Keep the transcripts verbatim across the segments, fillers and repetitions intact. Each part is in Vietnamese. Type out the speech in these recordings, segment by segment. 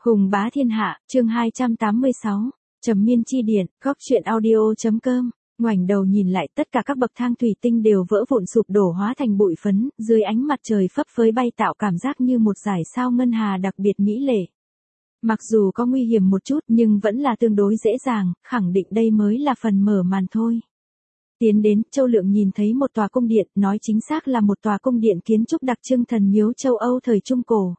Hùng bá thiên hạ, chương hai trăm tám mươi sáu, Trầm miên chi điện, góc truyện audio.com, ngoảnh đầu nhìn lại tất cả các bậc thang thủy tinh đều vỡ vụn sụp đổ hóa thành bụi phấn, dưới ánh mặt trời phấp phới bay tạo cảm giác như một dải sao ngân hà đặc biệt mỹ lệ. Mặc dù có nguy hiểm một chút nhưng vẫn là tương đối dễ dàng, khẳng định đây mới là phần mở màn thôi. Tiến đến, Châu Lượng nhìn thấy một tòa cung điện, nói chính xác là một tòa cung điện kiến trúc đặc trưng thần miếu châu Âu thời Trung Cổ.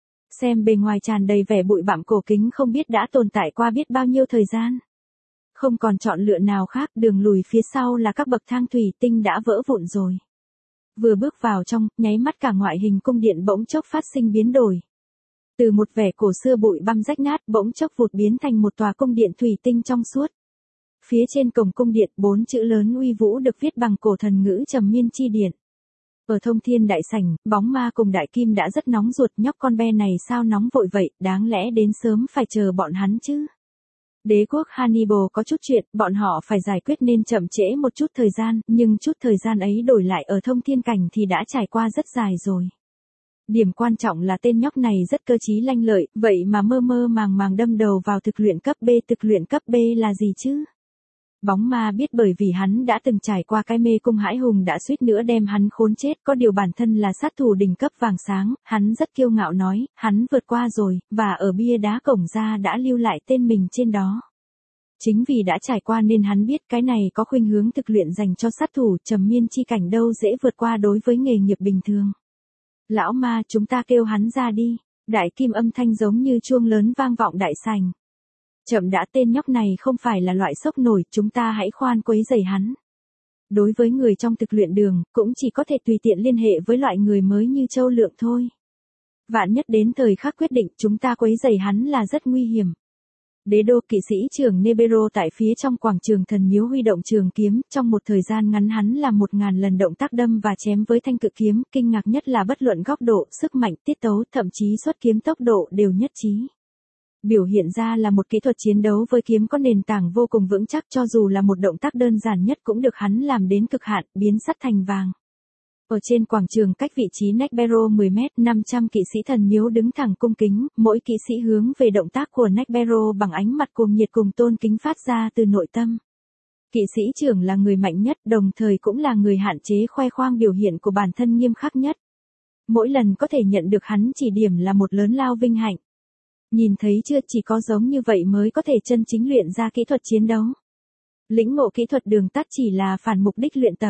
Xem bề ngoài tràn đầy vẻ bụi bặm cổ kính không biết đã tồn tại qua biết bao nhiêu thời gian. Không còn chọn lựa nào khác, đường lùi phía sau là các bậc thang thủy tinh đã vỡ vụn rồi. Vừa bước vào trong, nháy mắt cả ngoại hình cung điện bỗng chốc phát sinh biến đổi. Từ một vẻ cổ xưa bụi băm rách nát bỗng chốc vụt biến thành một tòa cung điện thủy tinh trong suốt. Phía trên cổng cung điện bốn chữ lớn uy vũ được viết bằng cổ thần ngữ Trầm miên chi điện. Ở Thông Thiên đại sảnh, bóng ma cùng Đại Kim đã rất nóng ruột, nhóc con be này sao nóng vội vậy, đáng lẽ đến sớm phải chờ bọn hắn chứ. Đế quốc Hannibal có chút chuyện, bọn họ phải giải quyết nên chậm trễ một chút thời gian, nhưng chút thời gian ấy đổi lại ở Thông Thiên cảnh thì đã trải qua rất dài rồi. Điểm quan trọng là tên nhóc này rất cơ trí lanh lợi, vậy mà mơ mơ màng màng đâm đầu vào thực luyện cấp B. Thực luyện cấp B là gì chứ? Bóng ma biết bởi vì hắn đã từng trải qua cái mê cung hãi hùng đã suýt nữa đem hắn khốn chết, có điều bản thân là sát thủ đỉnh cấp vàng sáng, hắn rất kiêu ngạo nói, hắn vượt qua rồi, và ở bia đá cổng ra đã lưu lại tên mình trên đó. Chính vì đã trải qua nên hắn biết cái này có khuynh hướng thực luyện dành cho sát thủ, trầm miên chi cảnh đâu dễ vượt qua đối với nghề nghiệp bình thường. Lão ma, chúng ta kêu hắn ra đi. Đại Kim âm thanh giống như chuông lớn vang vọng đại sảnh. Chậm đã, tên nhóc này không phải là loại sốc nổi, chúng ta hãy khoan quấy rầy hắn. Đối với người trong thực luyện đường, cũng chỉ có thể tùy tiện liên hệ với loại người mới như Châu Lượng thôi. Vạn nhất đến thời khắc quyết định chúng ta quấy rầy hắn là rất nguy hiểm. Đế đô kỵ sĩ trưởng Nebero tại phía trong quảng trường thần miếu huy động trường kiếm, trong một thời gian ngắn hắn làm một ngàn lần động tác đâm và chém với thanh cự kiếm, kinh ngạc nhất là bất luận góc độ, sức mạnh, tiết tấu, thậm chí xuất kiếm tốc độ đều nhất trí. Biểu hiện ra là một kỹ thuật chiến đấu với kiếm có nền tảng vô cùng vững chắc, cho dù là một động tác đơn giản nhất cũng được hắn làm đến cực hạn, biến sắt thành vàng. Ở trên quảng trường cách vị trí Negbero mười mét, năm trăm kỵ sĩ thần miếu đứng thẳng cung kính, mỗi kỵ sĩ hướng về động tác của Negbero bằng ánh mặt cuồng nhiệt cùng tôn kính phát ra từ nội tâm. Kỵ sĩ trưởng là người mạnh nhất, đồng thời cũng là người hạn chế khoe khoang biểu hiện của bản thân nghiêm khắc nhất. Mỗi lần có thể nhận được hắn chỉ điểm là một lớn lao vinh hạnh. Nhìn thấy chưa, chỉ có giống như vậy mới có thể chân chính luyện ra kỹ thuật chiến đấu. Lĩnh ngộ kỹ thuật đường tắt chỉ là phản mục đích luyện tập.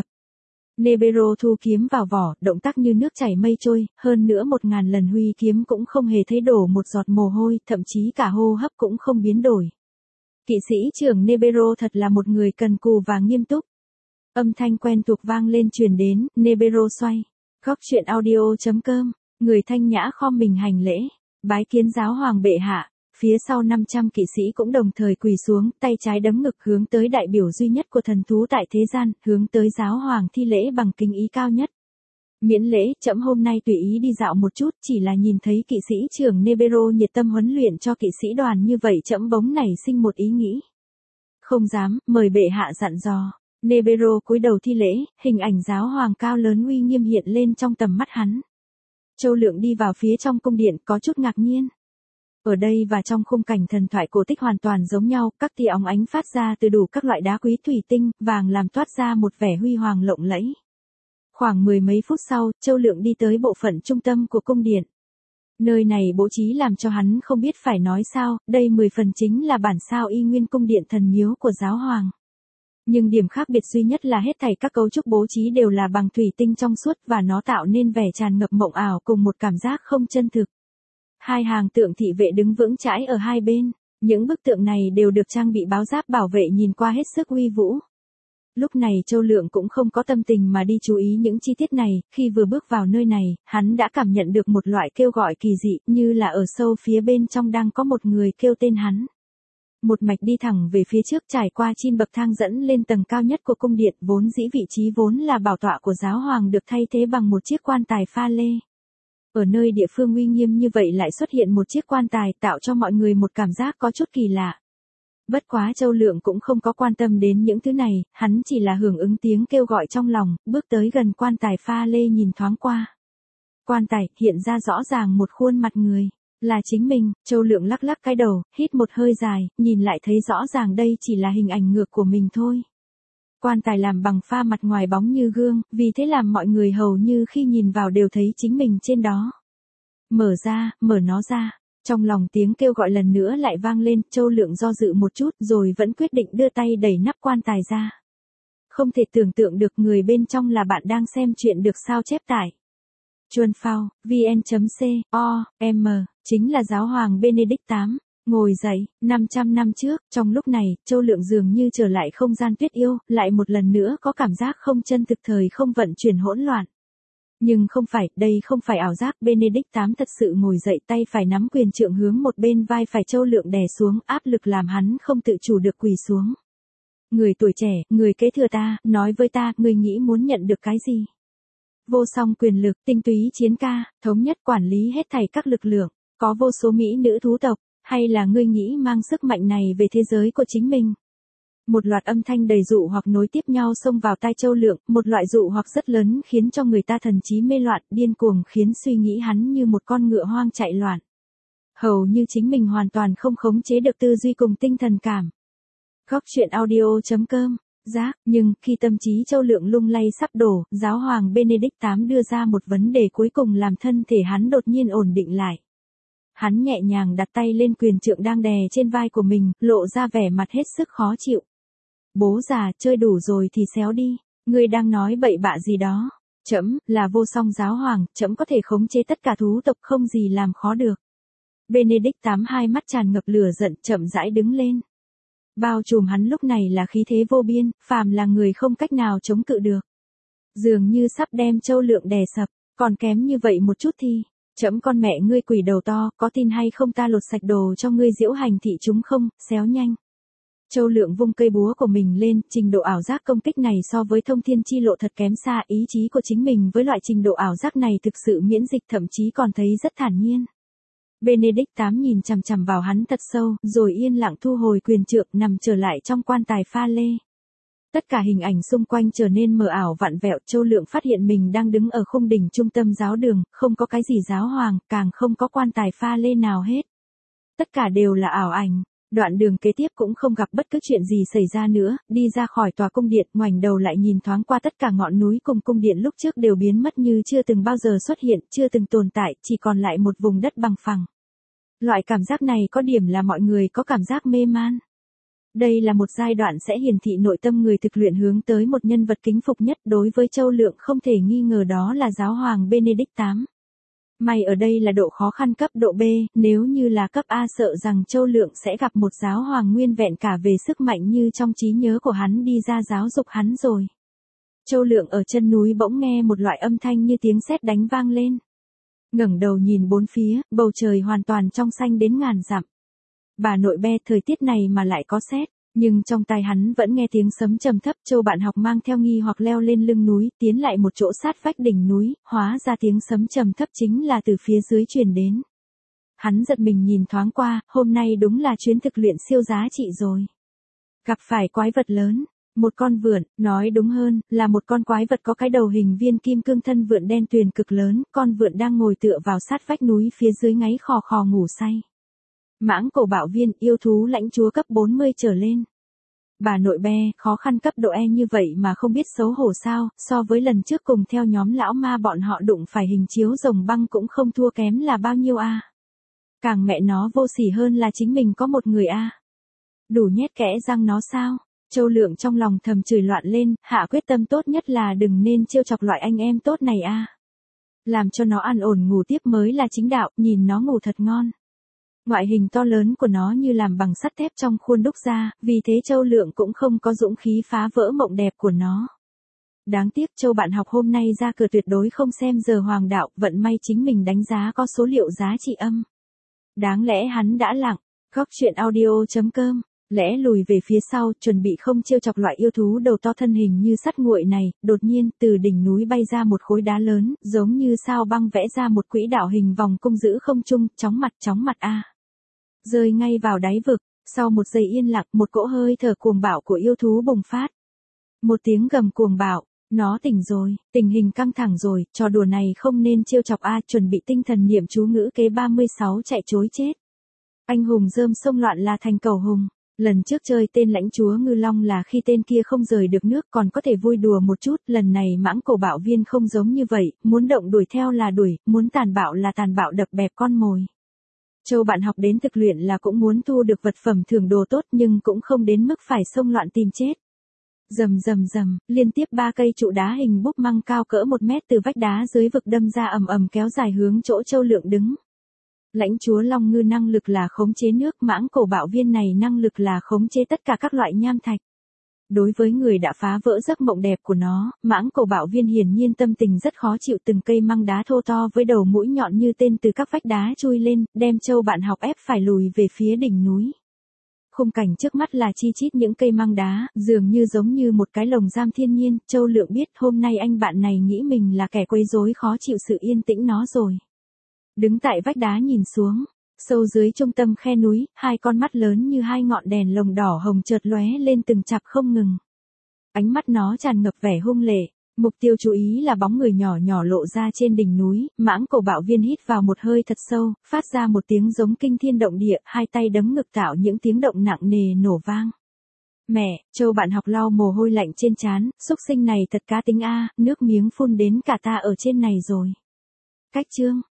Nebero thu kiếm vào vỏ, động tác như nước chảy mây trôi, hơn nữa một ngàn lần huy kiếm cũng không hề thấy đổ một giọt mồ hôi, thậm chí cả hô hấp cũng không biến đổi. Kỵ sĩ trưởng Nebero thật là một người cần cù và nghiêm túc. Âm thanh quen thuộc vang lên truyền đến, Nebero xoay. Góc truyện audio.com, người thanh nhã khom mình hành lễ. Bái kiến giáo hoàng bệ hạ, phía sau năm trăm kỵ sĩ cũng đồng thời quỳ xuống, tay trái đấm ngực hướng tới đại biểu duy nhất của thần thú tại thế gian, hướng tới giáo hoàng thi lễ bằng kính ý cao nhất. Miễn lễ, trẫm hôm nay tùy ý đi dạo một chút, chỉ là nhìn thấy kỵ sĩ trưởng Nebero nhiệt tâm huấn luyện cho kỵ sĩ đoàn như vậy trẫm bỗng nảy sinh một ý nghĩ. Không dám, mời bệ hạ dặn dò. Nebero cúi đầu thi lễ, hình ảnh giáo hoàng cao lớn uy nghiêm hiện lên trong tầm mắt hắn. Châu Lượng đi vào phía trong cung điện có chút ngạc nhiên. Ở đây và trong khung cảnh thần thoại cổ tích hoàn toàn giống nhau, các tia óng ánh phát ra từ đủ các loại đá quý thủy tinh, vàng làm toát ra một vẻ huy hoàng lộng lẫy. Khoảng mười mấy phút sau, Châu Lượng đi tới bộ phận trung tâm của cung điện. Nơi này bố trí làm cho hắn không biết phải nói sao, đây mười phần chính là bản sao y nguyên cung điện thần miếu của giáo hoàng. Nhưng điểm khác biệt duy nhất là hết thảy các cấu trúc bố trí đều là bằng thủy tinh trong suốt và nó tạo nên vẻ tràn ngập mộng ảo cùng một cảm giác không chân thực. Hai hàng tượng thị vệ đứng vững chãi ở hai bên, những bức tượng này đều được trang bị báo giáp bảo vệ nhìn qua hết sức uy vũ. Lúc này Châu Lượng cũng không có tâm tình mà đi chú ý những chi tiết này, khi vừa bước vào nơi này, hắn đã cảm nhận được một loại kêu gọi kỳ dị, như là ở sâu phía bên trong đang có một người kêu tên hắn. Một mạch đi thẳng về phía trước trải qua chín bậc thang dẫn lên tầng cao nhất của cung điện, vốn dĩ vị trí vốn là bảo tọa của giáo hoàng được thay thế bằng một chiếc quan tài pha lê. Ở nơi địa phương uy nghiêm như vậy lại xuất hiện một chiếc quan tài tạo cho mọi người một cảm giác có chút kỳ lạ. Bất quá Châu Lượng cũng không có quan tâm đến những thứ này, hắn chỉ là hưởng ứng tiếng kêu gọi trong lòng, bước tới gần quan tài pha lê nhìn thoáng qua. Quan tài hiện ra rõ ràng một khuôn mặt người. Là chính mình, Châu Lượng lắc lắc cái đầu, hít một hơi dài, nhìn lại thấy rõ ràng đây chỉ là hình ảnh ngược của mình thôi. Quan tài làm bằng pha mặt ngoài bóng như gương, vì thế làm mọi người hầu như khi nhìn vào đều thấy chính mình trên đó. Mở ra, mở nó ra. Trong lòng tiếng kêu gọi lần nữa lại vang lên, Châu Lượng do dự một chút rồi vẫn quyết định đưa tay đẩy nắp quan tài ra. Không thể tưởng tượng được người bên trong là bạn đang xem chuyện được sao chép tải. Chuan Phao, vn.co, m, chính là giáo hoàng Benedict the eighth. Ngồi dậy, năm trăm năm trước, trong lúc này, Châu Lượng dường như trở lại không gian tuyết yêu, lại một lần nữa có cảm giác không chân thực thời không vận chuyển hỗn loạn. Nhưng không phải, đây không phải ảo giác, Benedict the eighth thật sự ngồi dậy, tay phải nắm quyền trượng hướng một bên vai phải Châu Lượng đè xuống, áp lực làm hắn không tự chủ được quỳ xuống. Người tuổi trẻ, người kế thừa ta, nói với ta, ngươi nghĩ muốn nhận được cái gì? Vô song quyền lực, tinh túy chiến ca, thống nhất quản lý hết thảy các lực lượng, có vô số mỹ nữ thú tộc, hay là ngươi nghĩ mang sức mạnh này về thế giới của chính mình? Một loạt âm thanh đầy dụ hoặc nối tiếp nhau xông vào tai Châu Lượng, một loại dụ hoặc rất lớn khiến cho người ta thần trí mê loạn, điên cuồng khiến suy nghĩ hắn như một con ngựa hoang chạy loạn. Hầu như chính mình hoàn toàn không khống chế được tư duy cùng tinh thần cảm. Góc truyện audio chấm com, giác, nhưng khi tâm trí Châu Lượng lung lay sắp đổ, giáo hoàng Benedict the eighth đưa ra một vấn đề cuối cùng làm thân thể hắn đột nhiên ổn định lại. Hắn nhẹ nhàng đặt tay lên quyền trượng đang đè trên vai của mình, lộ ra vẻ mặt hết sức khó chịu. Bố già, chơi đủ rồi thì xéo đi, ngươi đang nói bậy bạ gì đó. Trẫm là vô song giáo hoàng, trẫm có thể khống chế tất cả thú tộc, không gì làm khó được. Benedict the eighth hai mắt tràn ngập lửa giận, chậm rãi đứng lên. Bao trùm hắn lúc này là khí thế vô biên, phàm là người không cách nào chống cự được. Dường như sắp đem Châu Lượng đè sập, còn kém như vậy một chút thì, trẫm con mẹ ngươi quỷ đầu to, có tin hay không ta lột sạch đồ cho ngươi diễu hành thị chúng không, xéo nhanh. Châu Lượng vung cây búa của mình lên, trình độ ảo giác công kích này so với thông thiên chi lộ thật kém xa, ý chí của chính mình với loại trình độ ảo giác này thực sự miễn dịch, thậm chí còn thấy rất thản nhiên. Benedict the eighth nhìn chằm chằm vào hắn thật sâu, rồi yên lặng thu hồi quyền trượng, nằm trở lại trong quan tài pha lê. Tất cả hình ảnh xung quanh trở nên mờ ảo vặn vẹo, Châu Lượng phát hiện mình đang đứng ở khung đỉnh trung tâm giáo đường, không có cái gì giáo hoàng, càng không có quan tài pha lê nào hết. Tất cả đều là ảo ảnh. Đoạn đường kế tiếp cũng không gặp bất cứ chuyện gì xảy ra nữa, đi ra khỏi tòa cung điện, ngoảnh đầu lại nhìn thoáng qua tất cả ngọn núi cùng cung điện lúc trước đều biến mất như chưa từng bao giờ xuất hiện, chưa từng tồn tại, chỉ còn lại một vùng đất bằng phẳng. Loại cảm giác này có điểm là mọi người có cảm giác mê man. Đây là một giai đoạn sẽ hiển thị nội tâm người thực luyện hướng tới một nhân vật kính phục nhất, đối với Châu Lượng không thể nghi ngờ đó là giáo hoàng Benedict the eighth. May ở đây là độ khó khăn cấp độ B, nếu như là cấp A sợ rằng Châu Lượng sẽ gặp một giáo hoàng nguyên vẹn cả về sức mạnh như trong trí nhớ của hắn đi ra giáo dục hắn rồi. Châu Lượng ở chân núi bỗng nghe một loại âm thanh như tiếng sét đánh vang lên. Ngẩng đầu nhìn bốn phía, bầu trời hoàn toàn trong xanh đến ngàn dặm. Bà nội be, thời tiết này mà lại có sét, nhưng trong tai hắn vẫn nghe tiếng sấm trầm thấp. Châu bạn học mang theo nghi hoặc leo lên lưng núi, tiến lại một chỗ sát vách đỉnh núi, hóa ra tiếng sấm trầm thấp chính là từ phía dưới truyền đến. Hắn giật mình nhìn thoáng qua, hôm nay đúng là chuyến thực luyện siêu giá trị rồi. Gặp phải quái vật lớn, một con vượn, nói đúng hơn, là một con quái vật có cái đầu hình viên kim cương, thân vượn đen tuyền cực lớn, con vượn đang ngồi tựa vào sát vách núi phía dưới ngáy khò khò ngủ say. Mãng cổ bạo viên, yêu thú lãnh chúa cấp bốn mươi trở lên. Bà nội be, khó khăn cấp độ E như vậy mà không biết xấu hổ sao, so với lần trước cùng theo nhóm lão ma bọn họ đụng phải hình chiếu rồng băng cũng không thua kém là bao nhiêu a. À. Càng mẹ nó vô sỉ hơn là chính mình có một người a. À. Đủ nhét kẽ răng nó sao? Châu Lượng trong lòng thầm chửi loạn lên, hạ quyết tâm tốt nhất là đừng nên trêu chọc loại anh em tốt này a. À. Làm cho nó an ổn ngủ tiếp mới là chính đạo, nhìn nó ngủ thật ngon. Ngoại hình to lớn của nó như làm bằng sắt thép trong khuôn đúc ra, vì thế Châu Lượng cũng không có dũng khí phá vỡ mộng đẹp của nó. Đáng tiếc Châu bạn học hôm nay ra cửa tuyệt đối không xem giờ hoàng đạo, vận may chính mình đánh giá có số liệu giá trị âm. Đáng lẽ hắn đã lặng, góc truyện audio chấm com, lẽ lùi về phía sau, chuẩn bị không trêu chọc loại yêu thú đầu to thân hình như sắt nguội này, đột nhiên, từ đỉnh núi bay ra một khối đá lớn, giống như sao băng vẽ ra một quỹ đạo hình vòng cung giữ không trung, chóng mặt chóng mặt a. À. Rơi ngay vào đáy vực, sau một giây yên lặng, một cỗ hơi thở cuồng bạo của yêu thú bùng phát. Một tiếng gầm cuồng bạo, Nó tỉnh rồi, tình hình căng thẳng rồi, trò đùa này không nên trêu chọc a, chuẩn bị tinh thần niệm chú ngữ kế ba mươi sáu chạy chối chết. Anh hùng rơm sông loạn là thành cầu hùng. Lần trước chơi tên lãnh chúa ngư long là khi tên kia không rời được nước còn có thể vui đùa một chút, lần này mãng cổ bạo viên không giống như vậy, muốn động đuổi theo là đuổi, muốn tàn bạo là tàn bạo đập bẹp con mồi. Châu bạn học đến thực luyện là cũng muốn thu được vật phẩm thưởng đồ tốt nhưng cũng không đến mức phải xông loạn tìm chết. Rầm rầm rầm, liên tiếp ba cây trụ đá hình búp măng cao cỡ một mét từ vách đá dưới vực đâm ra ầm ầm kéo dài hướng chỗ Châu Lượng đứng. Lãnh chúa Long Ngư năng lực là khống chế nước, mãng cổ bạo viên này năng lực là khống chế tất cả các loại nham thạch. Đối với người đã phá vỡ giấc mộng đẹp của nó, mãng cổ bạo viên hiển nhiên tâm tình rất khó chịu, từng cây măng đá thô to với đầu mũi nhọn như tên từ các vách đá chui lên, đem Châu bạn học ép phải lùi về phía đỉnh núi. Khung cảnh trước mắt là chi chít những cây măng đá, dường như giống như một cái lồng giam thiên nhiên. Châu Lượng biết hôm nay anh bạn này nghĩ mình là kẻ quấy rối khó chịu sự yên tĩnh nó rồi. Đứng tại vách đá nhìn xuống, sâu dưới trung tâm khe núi, hai con mắt lớn như hai ngọn đèn lồng đỏ hồng chợt lóe lên từng chặp không ngừng. Ánh mắt nó tràn ngập vẻ hung lệ, mục tiêu chú ý là bóng người nhỏ nhỏ lộ ra trên đỉnh núi. Mãng cổ bạo viên hít vào một hơi thật sâu, phát ra một tiếng giống kinh thiên động địa, hai tay đấm ngực tạo những tiếng động nặng nề nổ vang. Mẹ, Châu bạn học lau mồ hôi lạnh trên trán, xúc sinh này thật cá tính a, nước miếng phun đến cả ta ở trên này rồi. Cách chương